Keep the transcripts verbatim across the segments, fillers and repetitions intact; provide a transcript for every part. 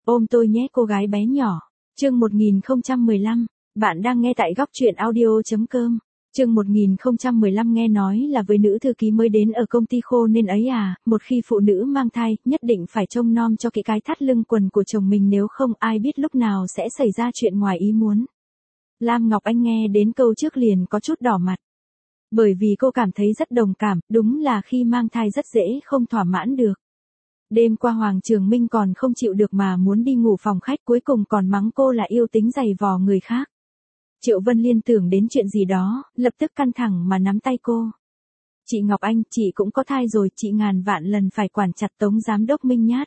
Ôm tôi nhé cô gái bé nhỏ. Chương một nghìn không trăm mười lăm, bạn đang nghe tại góc truyện audio.com. Chương một nghìn không trăm mười lăm nghe nói là với nữ thư ký mới đến ở công ty khô nên ấy à, một khi phụ nữ mang thai, nhất định phải trông nom cho cái cái thắt lưng quần của chồng mình nếu không ai biết lúc nào sẽ xảy ra chuyện ngoài ý muốn. Lam Ngọc Anh nghe đến câu trước liền có chút đỏ mặt. Bởi vì cô cảm thấy rất đồng cảm, đúng là khi mang thai rất dễ không thỏa mãn được. Đêm qua Hoàng Trường Minh còn không chịu được mà muốn đi ngủ phòng khách, cuối cùng còn mắng cô là yêu tính giày vò người khác. Triệu Vân Liên tưởng đến chuyện gì đó, lập tức căng thẳng mà nắm tay cô. Chị Ngọc Anh, chị cũng có thai rồi, chị ngàn vạn lần phải quản chặt Tống Giám Đốc Minh nhát.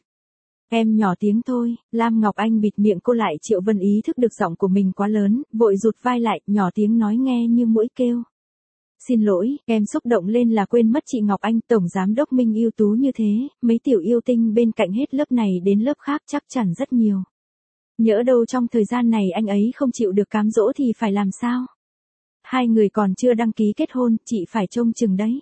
Em nhỏ tiếng thôi, Lam Ngọc Anh bịt miệng cô lại. Triệu Vân ý thức được giọng của mình quá lớn, vội rụt vai lại, nhỏ tiếng nói nghe như muỗi kêu. Xin lỗi, em xúc động lên là quên mất chị Ngọc Anh, Tổng Giám Đốc Minh ưu tú như thế, mấy tiểu yêu tinh bên cạnh hết lớp này đến lớp khác chắc chắn rất nhiều. Nhỡ đâu trong thời gian này anh ấy không chịu được cám dỗ thì phải làm sao? Hai người còn chưa đăng ký kết hôn, chị phải trông chừng đấy.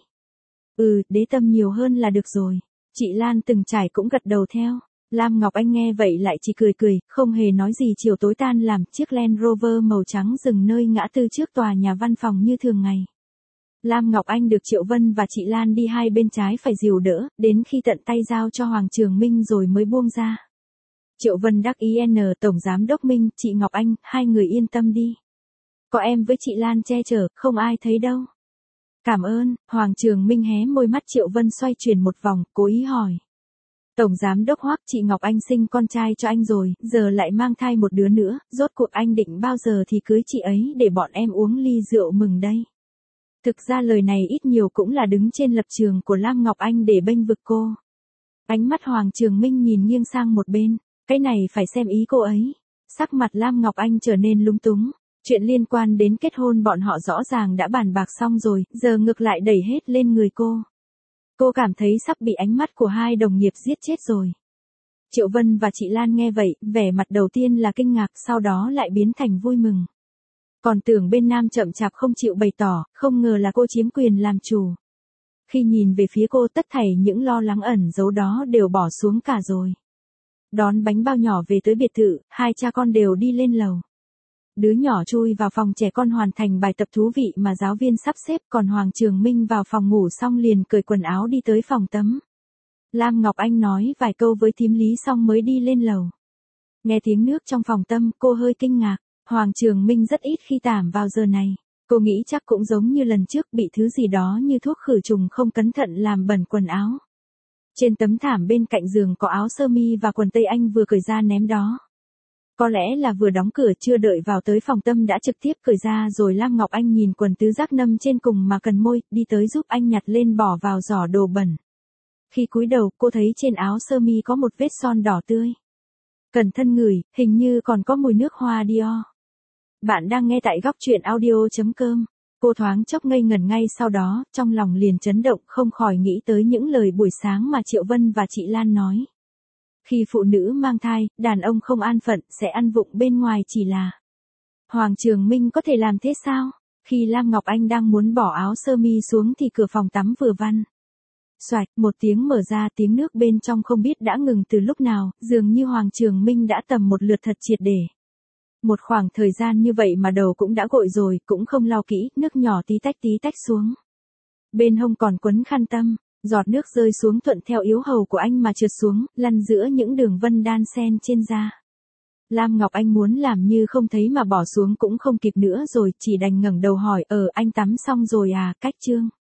Ừ, đế tâm nhiều hơn là được rồi. Chị Lan từng trải cũng gật đầu theo. Lam Ngọc Anh nghe vậy lại chỉ cười cười, không hề nói gì. Chiều tối tan làm, chiếc Land Rover màu trắng dừng nơi ngã tư trước tòa nhà văn phòng như thường ngày. Lam Ngọc Anh được Triệu Vân và chị Lan đi hai bên trái phải dìu đỡ, đến khi tận tay giao cho Hoàng Trường Minh rồi mới buông ra. Triệu Vân đắc ý n Tổng Giám Đốc Minh, chị Ngọc Anh, hai người yên tâm đi. Có em với chị Lan che chở, không ai thấy đâu. Cảm ơn, Hoàng Trường Minh hé môi. Mắt Triệu Vân xoay chuyển một vòng, cố ý hỏi. Tổng Giám Đốc Hoắc, chị Ngọc Anh sinh con trai cho anh rồi, giờ lại mang thai một đứa nữa, rốt cuộc anh định bao giờ thì cưới chị ấy để bọn em uống ly rượu mừng đây. Thực ra lời này ít nhiều cũng là đứng trên lập trường của Lam Ngọc Anh để bênh vực cô. Ánh mắt Hoàng Trường Minh nhìn nghiêng sang một bên, cái này phải xem ý cô ấy. Sắc mặt Lam Ngọc Anh trở nên lúng túng. Chuyện liên quan đến kết hôn bọn họ rõ ràng đã bàn bạc xong rồi, giờ ngược lại đẩy hết lên người cô. Cô cảm thấy sắp bị ánh mắt của hai đồng nghiệp giết chết rồi. Triệu Vân và chị Lan nghe vậy, vẻ mặt đầu tiên là kinh ngạc, sau đó lại biến thành vui mừng. Còn tưởng bên nam chậm chạp không chịu bày tỏ, không ngờ là cô chiếm quyền làm chủ. Khi nhìn về phía cô, tất thảy những lo lắng ẩn giấu đó đều bỏ xuống cả rồi. Đón bánh bao nhỏ về tới biệt thự, hai cha con đều đi lên lầu. Đứa nhỏ chui vào phòng trẻ con hoàn thành bài tập thú vị mà giáo viên sắp xếp, còn Hoàng Trường Minh vào phòng ngủ xong liền cởi quần áo đi tới phòng tắm. Lam Ngọc Anh nói vài câu với thím Lý xong mới đi lên lầu. Nghe tiếng nước trong phòng tắm, cô hơi kinh ngạc. Hoàng Trường Minh rất ít khi tảm vào giờ này. Cô nghĩ chắc cũng giống như lần trước bị thứ gì đó như thuốc khử trùng không cẩn thận làm bẩn quần áo. Trên tấm thảm bên cạnh giường có áo sơ mi và quần tây anh vừa cởi ra ném đó. Có lẽ là vừa đóng cửa chưa đợi vào tới phòng tắm đã trực tiếp cởi ra rồi. Lam Ngọc Anh nhìn quần tứ giác nâm trên cùng mà cần môi, đi tới giúp anh nhặt lên bỏ vào giỏ đồ bẩn. Khi cúi đầu, cô thấy trên áo sơ mi có một vết son đỏ tươi. Cẩn thận ngửi, hình như còn có mùi nước hoa Dior. Bạn đang nghe tại góc truyện audio.com. Cô thoáng chốc ngây ngẩn, ngay sau đó, trong lòng liền chấn động, không khỏi nghĩ tới những lời buổi sáng mà Triệu Vân và chị Lan nói. Khi phụ nữ mang thai, đàn ông không an phận, sẽ ăn vụng bên ngoài chỉ là. Hoàng Trường Minh có thể làm thế sao? Khi Lam Ngọc Anh đang muốn bỏ áo sơ mi xuống thì cửa phòng tắm vừa vang. Xoạch, một tiếng mở ra, tiếng nước bên trong không biết đã ngừng từ lúc nào, dường như Hoàng Trường Minh đã tầm một lượt thật triệt để. Một khoảng thời gian như vậy mà đầu cũng đã gội rồi, cũng không lau kỹ, nước nhỏ tí tách tí tách xuống. Bên hông còn quấn khăn tăm, giọt nước rơi xuống thuận theo yếu hầu của anh mà trượt xuống, lăn giữa những đường vân đan xen trên da. Lam Ngọc Anh muốn làm như không thấy mà bỏ xuống cũng không kịp nữa rồi, chỉ đành ngẩng đầu hỏi, ờ anh tắm xong rồi à, cách chương.